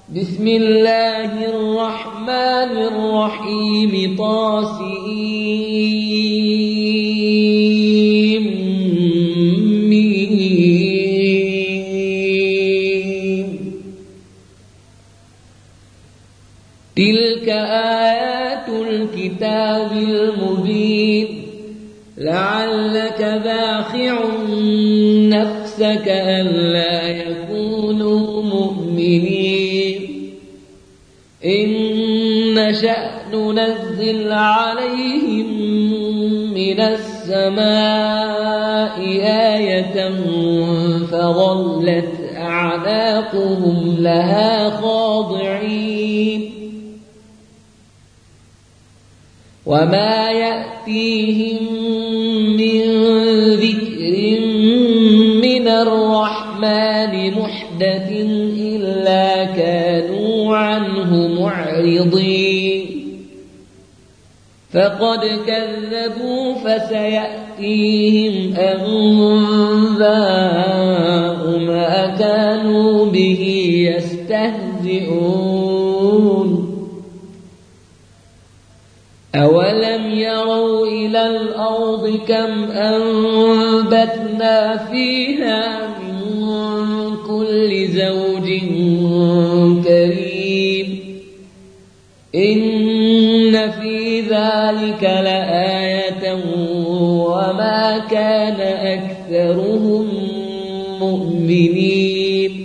بسم الله الرحمن الرحيم طاسيم تلك آيات الكتاب المبين لعلك باخع نفسك ألا يكونوا مؤمنين إن نشأ ننزل عليهم من السماء آية فظلت أعناقهم لها خاضعين وما يأتيهم من ذكر من الرحمن محدث إلا كانوا عنه معرضين فقد كذبوا فسيأتيهم أنباء ما كانوا به يستهزئون أولم يروا إلى الأرض كم أنبتنا فيها من كل زوج كريم إن في ذلك لآية وما كان أكثرهم مؤمنين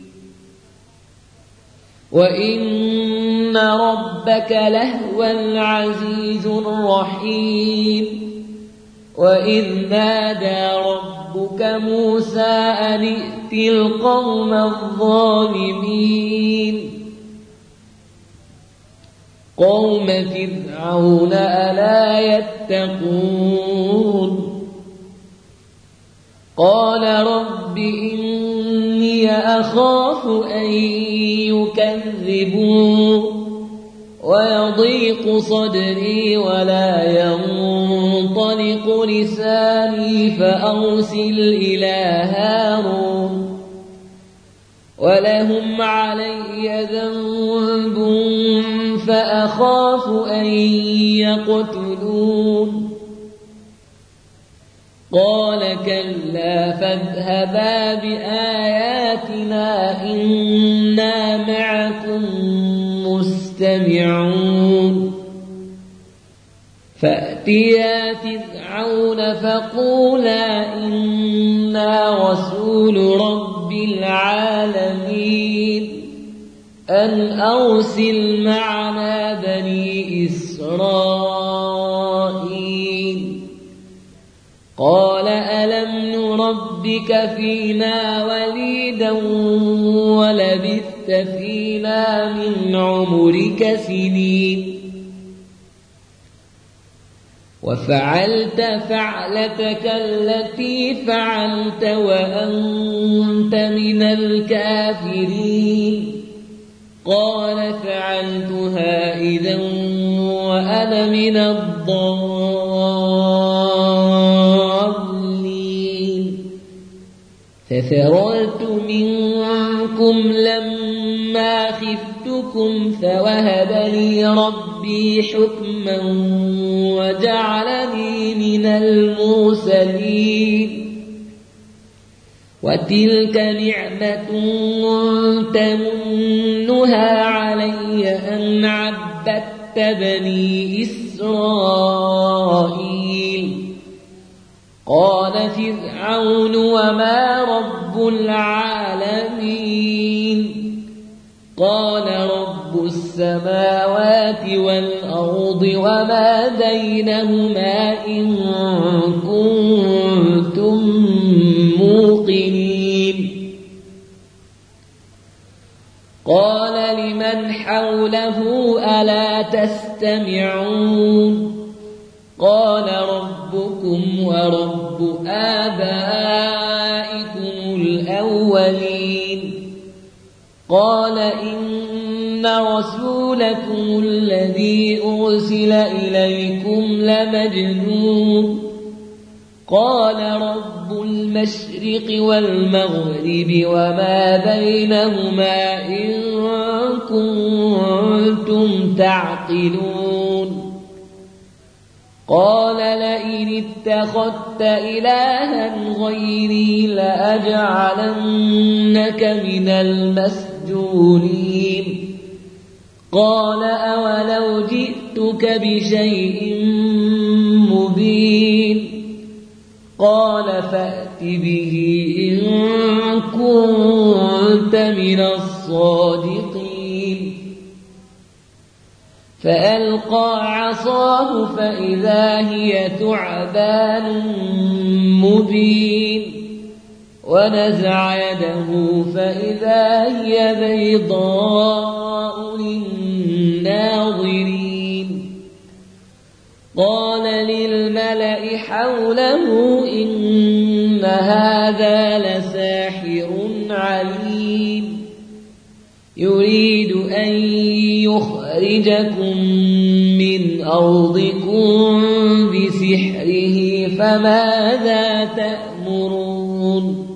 وإن ربك لهو العزيز الرحيم وإذ نادى ربك موسى أن ائت القوم الظالمين قوم فرعون ألا يتقون قال رب إني أخاف أن يكذبون ويضيق صدري ولا ينطلق لساني فأرسل إلى هارون ولهم علي ذنب فأخاف أن يقتلون قال كلا فاذهبا بآياتنا إنا معكم مستمعون فأتيا فرعون فقولا إنا رسول رب العالمين أن أرسل معنا بني إسرائيل قال ألم نربك فينا وليدا ولبثت فينا من عمرك سنين وفعلت فعلتك التي فعلت وأنت من الكافرين قال فعلتها إذا وأنا من الضالين ففررت منكم لما خفتكم فوهب لي ربي حكما وجعلني من المرسلين وتلك نعمة تمنها علي أن عبدت بني إسرائيل قال فرعون وما رب العالمين قال رب السماوات والأرض وما بينهما إن كنتم موقنين قال لمن حوله ألا تستمعون قال ربكم ورب آبائكم الأولين قال إن رسولكم الذي أرسل إليكم لمجنون قال رب المشرق والمغرب وما بينهما إن كنتم تعقلون قال لئن اتخذت إلها غيري لأجعلنك من المسجونين قال أولو جئتك بشيء مبين قال فأت به إن كنت من الصادقين فألقى عصاه فإذا هي ثعبان مبين ونزع يده فإذا هي بيضاء للناظرين قال للملأ حوله إن هذا لساحر عليم يريد أن يخرجكم من أرضكم بسحره فماذا تأمرون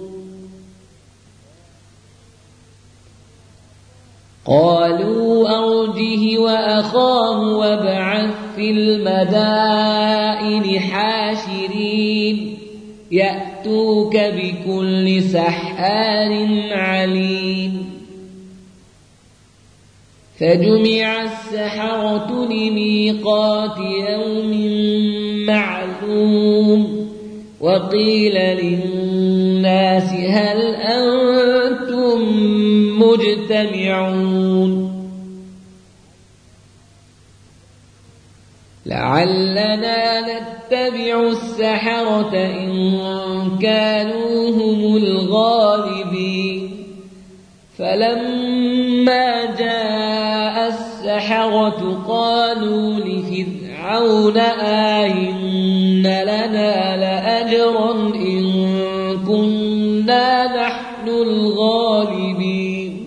قالوا أرجه وأخاه وابعث في المدائن حاشرين يأتوك بكل سحار عليم فجمع السحرة لميقات يوم معلوم وقيل للناس هل أنتم مجتمعون لعلنا نتبع السحرة إن كانوا هم الغالبين فلما جاء السحرة قالوا لفرعون آئن لنا لأجرا إن كنا نحن الغالبين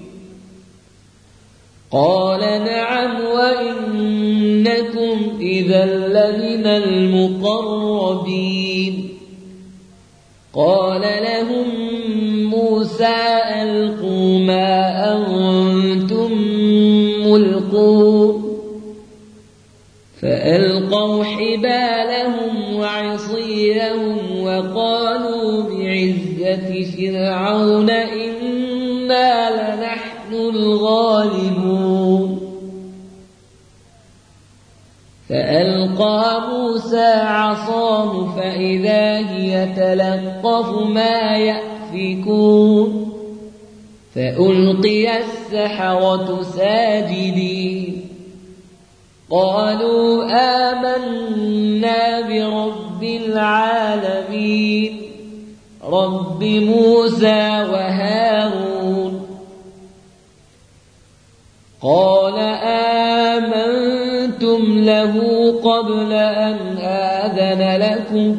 قال نعم وإنكم إذا لمن المقربين قال لهم موسى ألقوا ما أنتم ملقون فألقوا حبالهم وعصيهم وقالوا بعزة فرعون إنا لنحن الغالبون فألقى موسى عصاه فإذا هي تلقف ما يأفكون فألقي السحرة ساجدين قالوا آمنا برب العالمين رب موسى وهارون قال آمنتم له قبل أن آذن لكم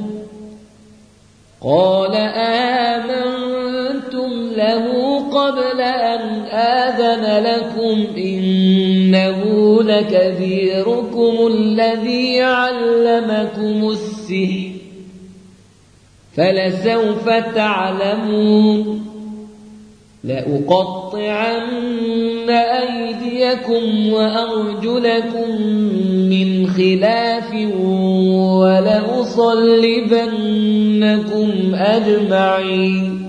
إنه لكبيركم الذي علمكم السحر فلسوف تعلمون لأقطعن أيديكم وأرجلكم من خلاف ولأصلبنكم أجمعين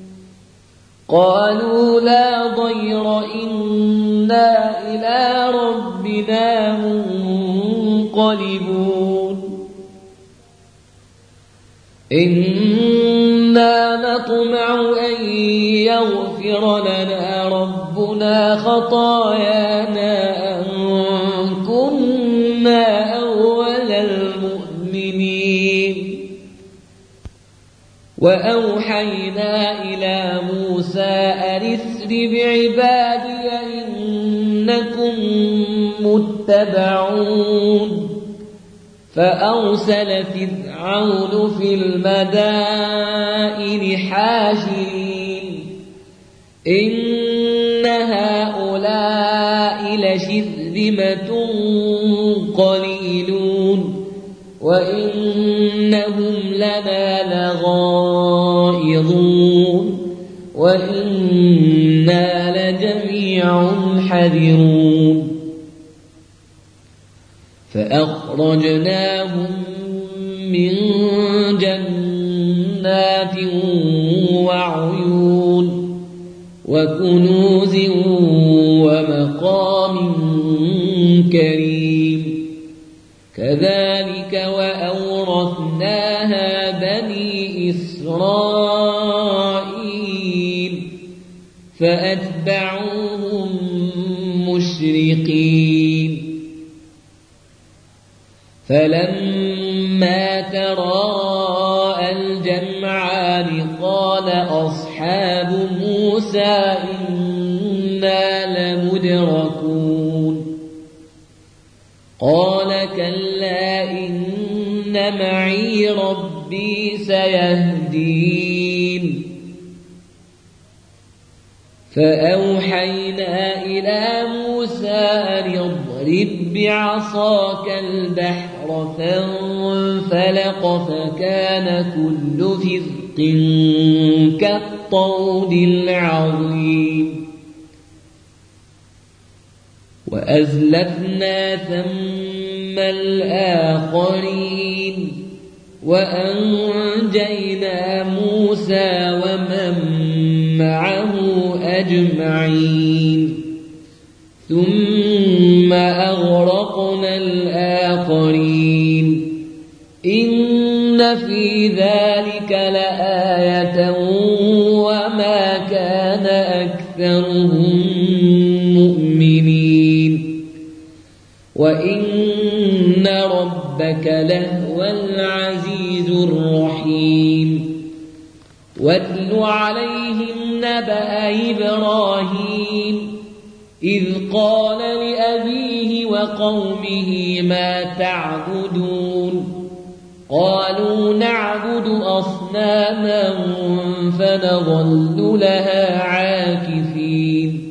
قالوا لا ضير إنا إلى ربنا منقلبون إنا نطمع أن يغفر لنا ربنا خطايانا أن كنا أول المؤمنين وأوحينا إلى موسى أن اسر بعبادي إنكم متبعون فأرسل فرعون في المدائن حاشرين إن هؤلاء لشرذمة قليلون وإنهم لنا لغائظون وإنا لجميع حذرون فأخرجناهم من جنات وعيون وكنوز ومقام كريم كذلك وأورثناها بني إسرائيل فأتبعوهم مشرقين فلما تراءى الجمعان قال أصحاب موسى إنا لمدركون قال كلا إن معي ربي سيهدين فأوحينا إلى موسى أن اضرب بعصاك البحر فانفلق فكان كل فرق كالطود العظيم وأزلفنا ثم الآخرين وأنجينا موسى ومن معه أجمعين ثم أغرقنا الآخرين إن في ذلك لآية وما كان أكثرهم مؤمنين وإن ربك لهو العزيز الرحيم واتل عليهم نبأ إبراهيم إذ قال لأبيه وقومه ما تعبدون قالوا نعبد أصناما فنظل لها عاكفين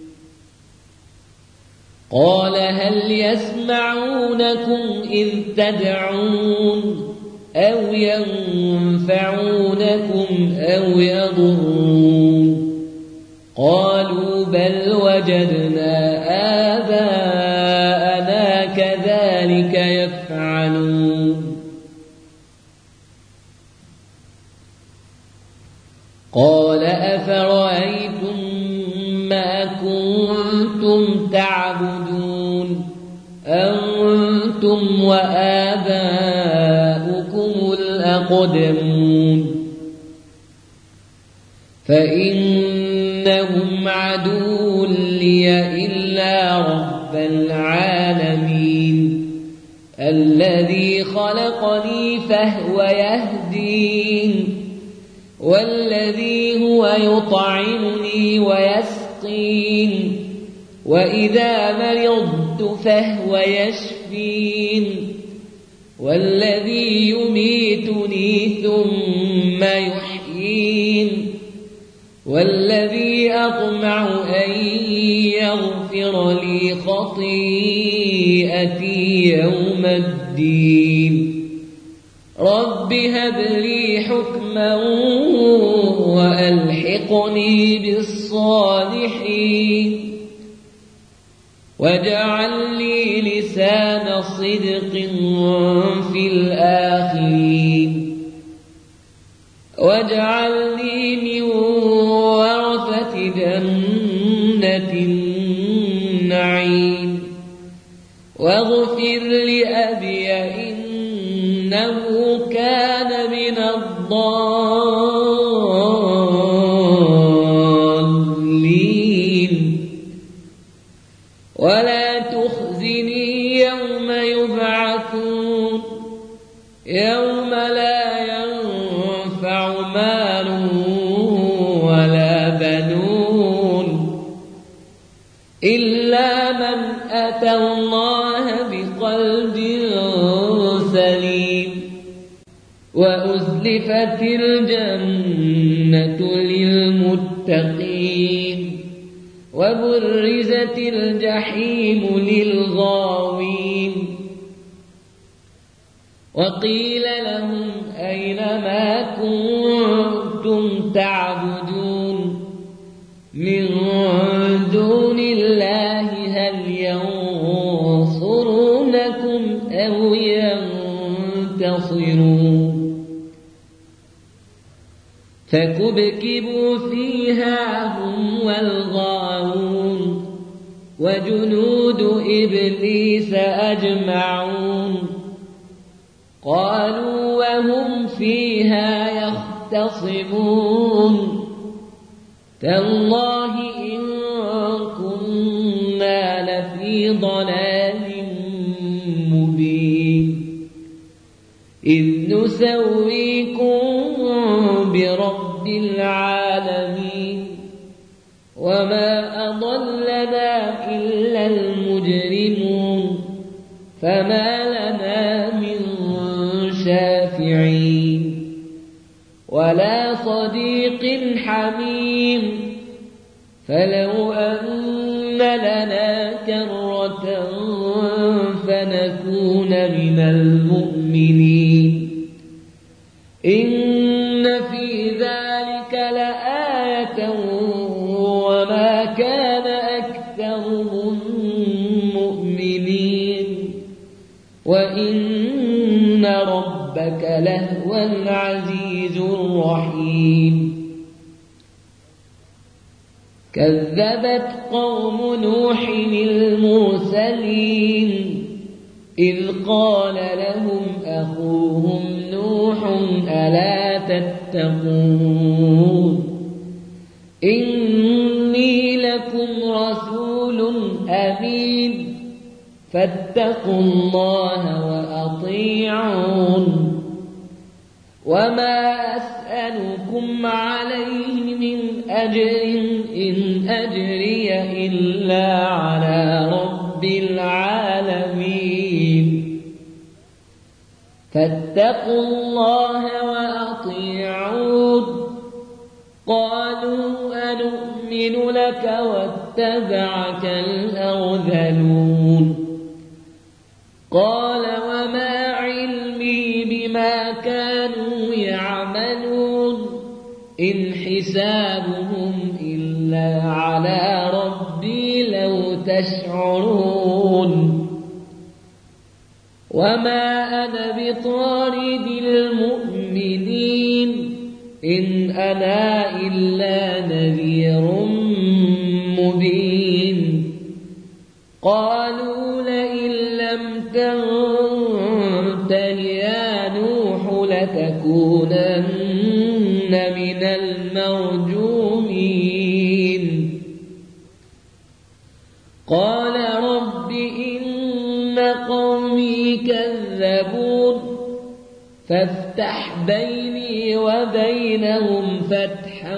قال هل يسمعونكم إذ تدعون أو ينفعونكم أو يضرون قالوا بل وجدنا آباءنا كذلك يفعلون قال أفرأيتم ما كنتم تعبدون أنتم وآباؤكم الأقدمون فإنهم عدو لي إلا رب العالمين الذي خلقني فهو يهدين والذي هو يطعمني ويسقين وإذا مرضت فهو يشفين والذي يميتني ثم يحيين والذي أطمع أن يغفر لي خطيئتي يوم الدين رب هب لي حكما وألحقني بالصالحين واجعل لي لسان صدق في الآخرين واجعلني من ورثة جنة النعيم واغفر لأبي إنه كان من الضالين ولا تخزني يوم يبعثون يوم لا ينفع مال ولا بنون إلا من أتى الله بقلب سليم وأزلفت الجنة للمتقين وبرزت الجحيم للغاوين وقيل لهم أين ما كنتم تعبدون من دون الله هل ينصرونكم أو ينتصرون فكبكبوا فيها هم والغاوون وجنود إبليس أجمعون قالوا وهم فيها يختصمون تالله إن كنا لفي ضلال مبين إذ نسويكم برب العالمين وما أضلنا إلا المجرمون فما لنا من شافعين ولا صديق حميم فلو أن لنا كرة فنكون من المؤمنين إن في ذلك لآية وما كان أكثرهم مؤمنين وإن ربك لهو العزيز الرحيم كذبت قوم نوح المرسلين إذ قال لهم أخوهم نوح ألا تتقون إني لكم رسول أمين فاتقوا الله وأطيعون وما أسألكم عليه من أجر إن أجري إلا على رب العالمين فاتقوا الله وأطيعون قالوا أنؤمن لك واتبعك الأرذلون قال وما علمي بما كانوا يعملون إن حسابهم إلا على ربي لو تشعرون وما أنا بطارد المؤمنين إن أنا إلا نذير مبين قالوا لئن لم تنته يا نوح لتكونن من المرجومين قال رب إن قومي كذبون فافتح بيني وبينهم فتحا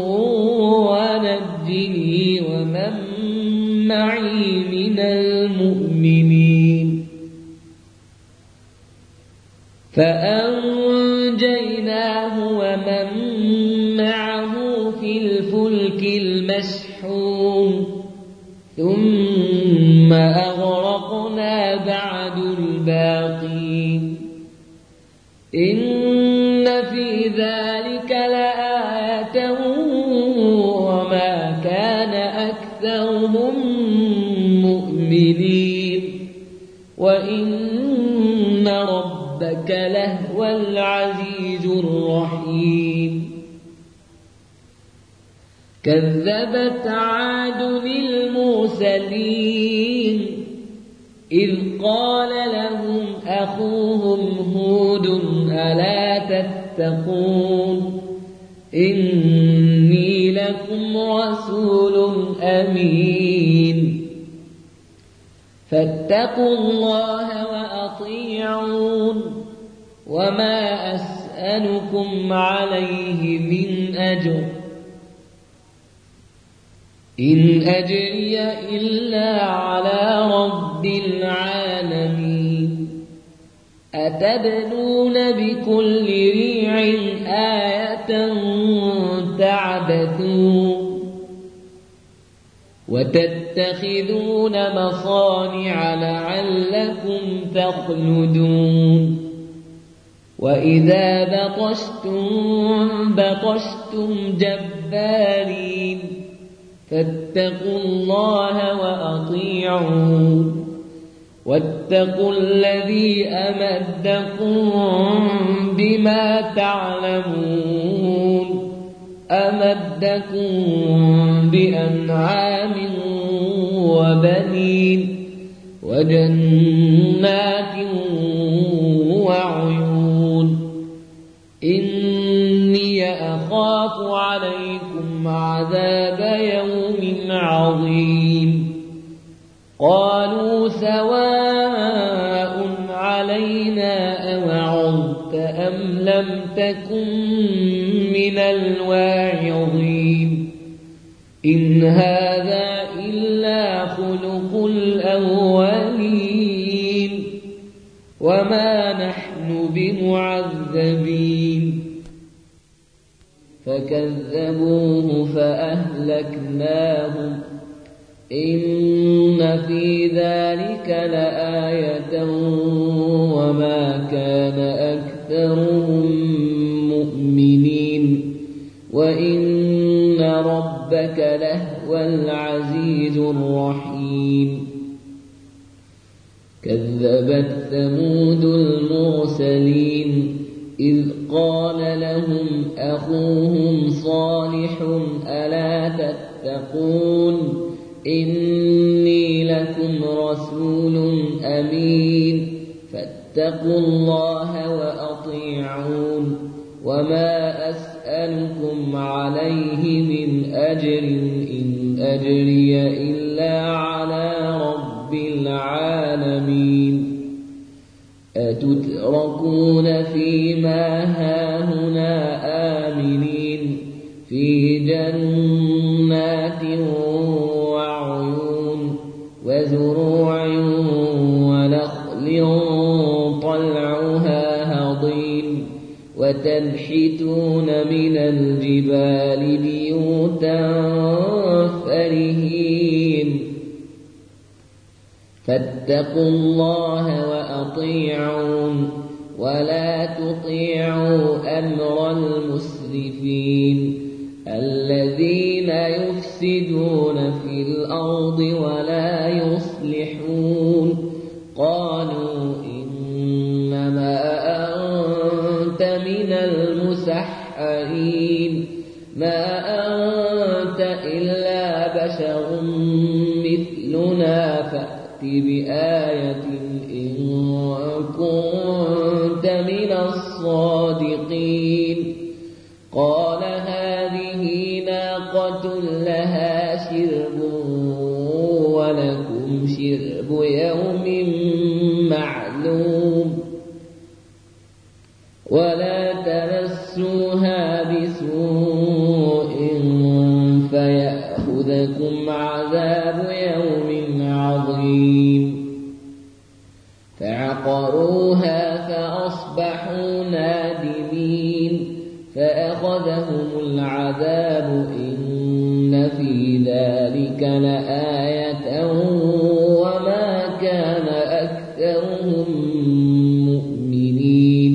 ونجني ومن معي من المؤمنين فأنجيناه ومن معه في الفلك المشحون ثم أغرقنا بعد الباقين إن في ذلك لآية وما كان أكثرهم مؤمنين وإن ربك لهو العزيز الرحيم كذبت عاد المرسلين إذ قال لهم أخوهم هود ألا تتقون إني لكم رسول أمين فاتقوا الله وأطيعون وما أسألكم عليه من أجر إن أجري إلا على رب العالمين أتبنون بكل ريع آية تعبثون وتتخذون مصانع لعلكم تخلدون وإذا بطشتم بطشتم جبارين فاتقوا الله وأطيعون واتقوا الذي أمدكم بما تعلمون أمدكم بأنعام وبنين وجنات وعيون إني أخاف عليكم عذاب يوم عظيم قالوا سواء علينا أوعظت أم لم تكن من الواعظين إن هذا إلا خلق الأولين وما نحن بمعذبين فكذبوه فأهلكناهم إن في ذلك لآية وما كان أكثرهم مؤمنين وإن ربك لهو العزيز الرحيم كذبت ثمود المرسلين إذ قال لهم أخوهم صالح ألا تتقون إني لكم رسول أمين فاتقوا الله وأطيعون وما أسألكم عليه من أجر إن أجري إلا على رب العالمين أتتركون فيما هاهنا آمنين في جنات وعيون وزروع ونخل طلعها هضيم وتنحتون من الجبال بيوتا فرهين فاتقوا الله وأطيعون ولا تطيعوا أمر المسرفين الذين يفسدون في الأرض ولا يصلحون قالوا إنما أنت من المسحرين ما أنت إلا بشر مثلنا فأت بآية إن كنت من الصادقين قال هذه ناقة لها شرب ولكم شرب يوم معلوم ولا تمسوها بسوء فيأخذكم عذاب يوم عظيم فعقروها فأصبحوا نادمين فأخذهم العذاب إن في ذلك لآية وما كان أكثرهم مؤمنين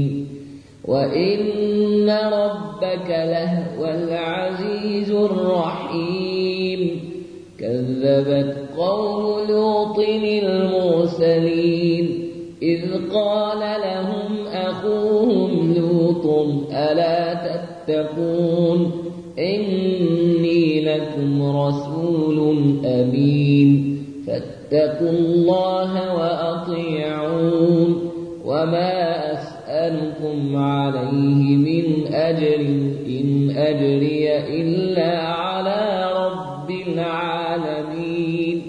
وإن ربك لهو العزيز الرحيم كذبت قوم لوط المرسلين إذ قال لهم أخوهم لوط ألا تتقون إني لكم رسول أمين فاتقوا الله وأطيعون وما أسألكم عليه من أجر إن أجري إلا على رب العالمين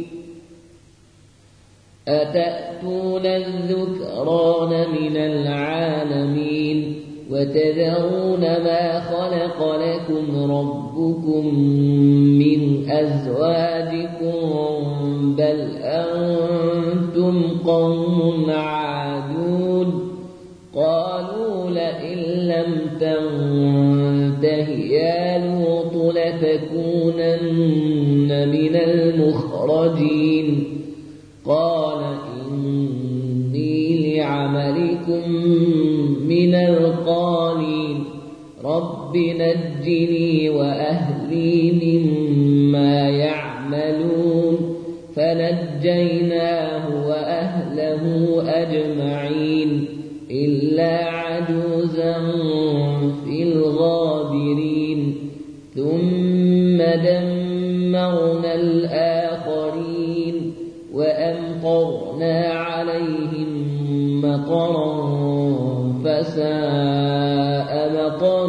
أتأتون الذكران من العالمين وتذرون ما خلق لكم ربكم من أزواجكم بل أنتم قوم عادون قالوا لئن لم تنته يا لوط لتكونن من المخرجين قال إني لعملكم من القالين رب نجني وأهلي مما يعملون فنجيناه وأهله أجمعين إلا عجوزا في الغابرين ثم دمرنا الآخرين وأمطرنا عليهم مطرا فساء مطر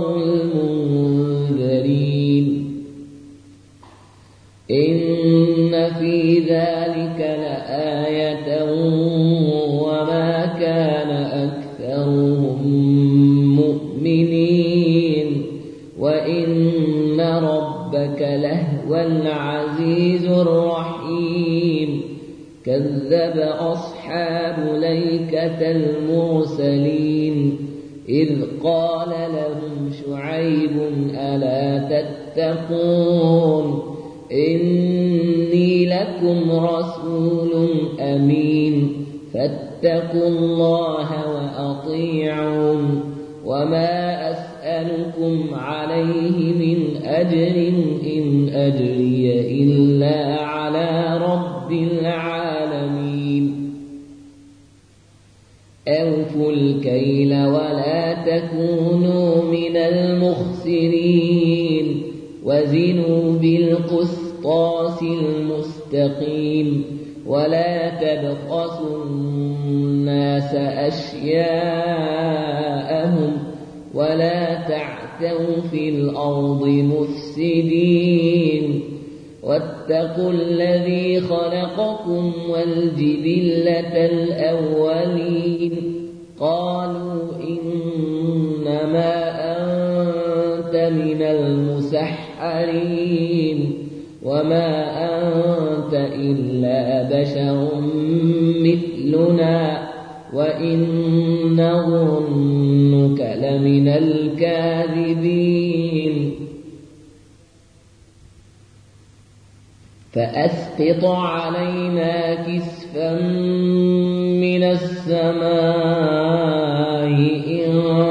المنذرين إن في ذلك لآية وما كان أكثرهم مؤمنين وإن ربك لهو العزيز الرحيم كذب أصحاب الأيكة المرسلين إذ قال لهم شعيب ألا تتقون إني لكم رسول أمين فاتقوا الله وأطيعون وما أسألكم عليه من أجر إن أجري إلا على رب العالمين أوفوا الكيل ولا تكونوا من المخسرين وزنوا بالقسطاس المستقيم ولا تبخسوا الناس أشياءهم ولا تعثوا في الأرض مفسدين واتقوا الذي خلقكم والجبلة الأولين قالوا إنما أنت من المسحرين وما أنت إلا بشر مثلنا وإن نظنك لمن الكاذبين فأسقط علينا كسفا من السماء إن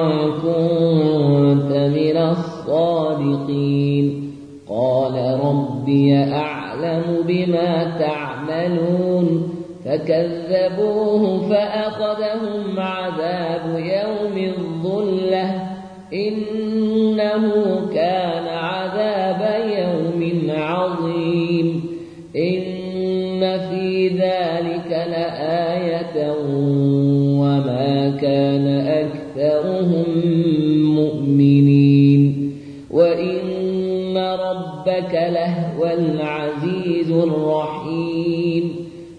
كنت من الصادقين قال ربي أعلم بما تعملون فكذبوه فأخذهم عذاب يوم الظلة إنه كان عذاب يوم عظيم إن في ذلك لآية وما كان أكثرهم مؤمنين وإن ربك لهو العزيز الرحيم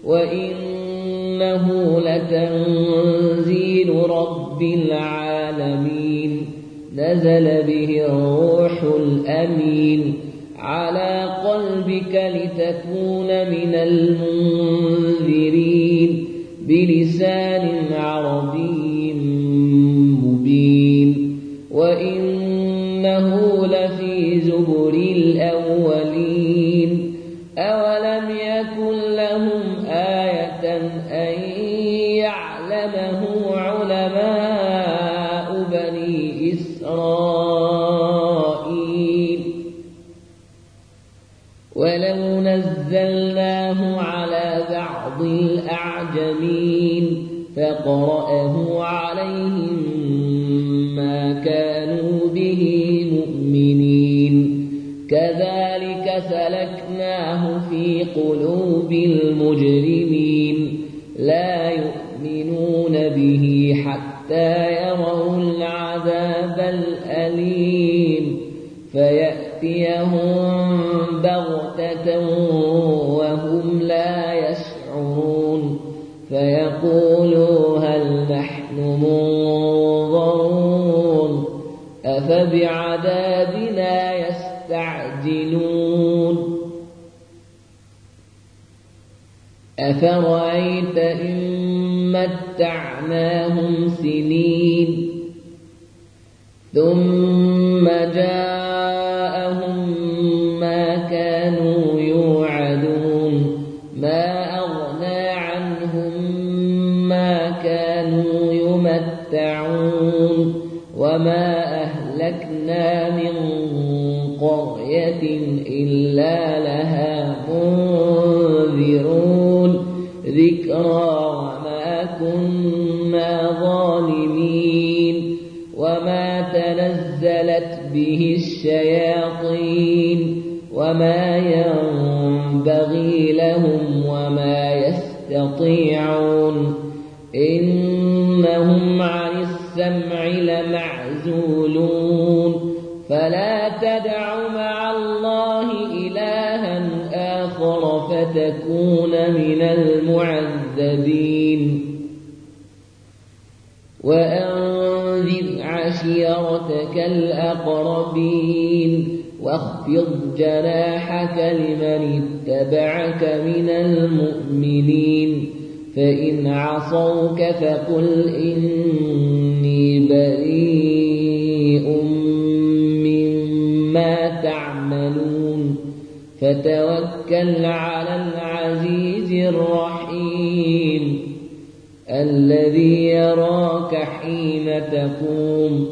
وإنه لتنزيل رب العالمين نزل به الروح الأمين على قلبك لتكون من المنذرين بلسان عربي مبين وإنه لفي زبر الأولين أولم يكن لهم آية أن يعلمه علماء بني إسرائيل ولو نزلناه على بعض الأعجمين فقرأه عليهم ما كانوا به مؤمنين كذلك سلكناه في قلوب المجرمين لا يؤمنون به حتى يروا العذاب الأليم فيأتيهم بغتة وهم لا يشعرون فيقولوا هل نحن منظرون أفبعذابنا يستعجلون أفرأيت إن متعناهم سنين ثم جاءهم ما كانوا يوعدون ما أغنى عنهم ما كانوا يمتعون وما أهلكنا من قرية إلا لها منذرون ذكرى وما كنا ظالمين وما تنزلت به الشياطين وما ينبغي لهم وما يستطيعون إنهم عن السمع لمعزولون فلا تدع مع الله إلها آخر فتكون من المعذبين وأنذر عشيرتك الأقربين واخفض جناحك لمن اتبعك من المؤمنين فإن عصوك فقل إني بريء مما تعملون فتوكل على العزيز الرحيم الذي يراك حين تقوم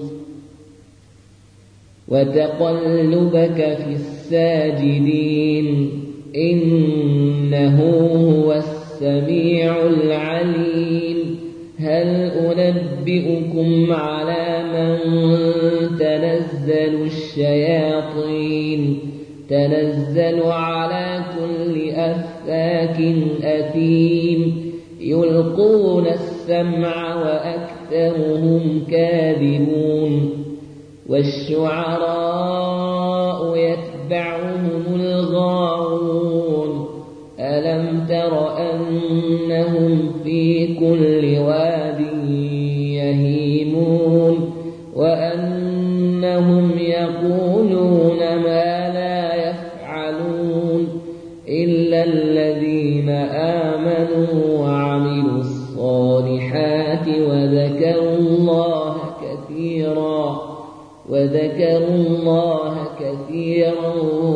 وتقلبك في الساجدين إنه هو السميع العليم هل أنبئكم على من تنزل الشياطين تنزل على كل أفاك أثيم يلقون السمع وأكثرهم كاذبون والشعراء يتبعهم الغاوون ألم تر أنهم في كل واد يهيمون وأنهم يقولون ما لا يفعلون إلا الذين آمنوا وعملوا الصالحات وذكروا الله كثيرا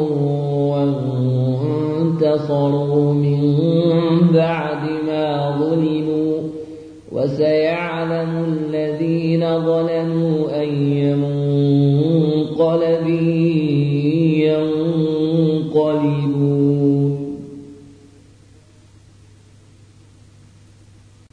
وانتصروا من بعد ما ظلموا وسيعلم الذين ظلموا أي منقلب ينقلبون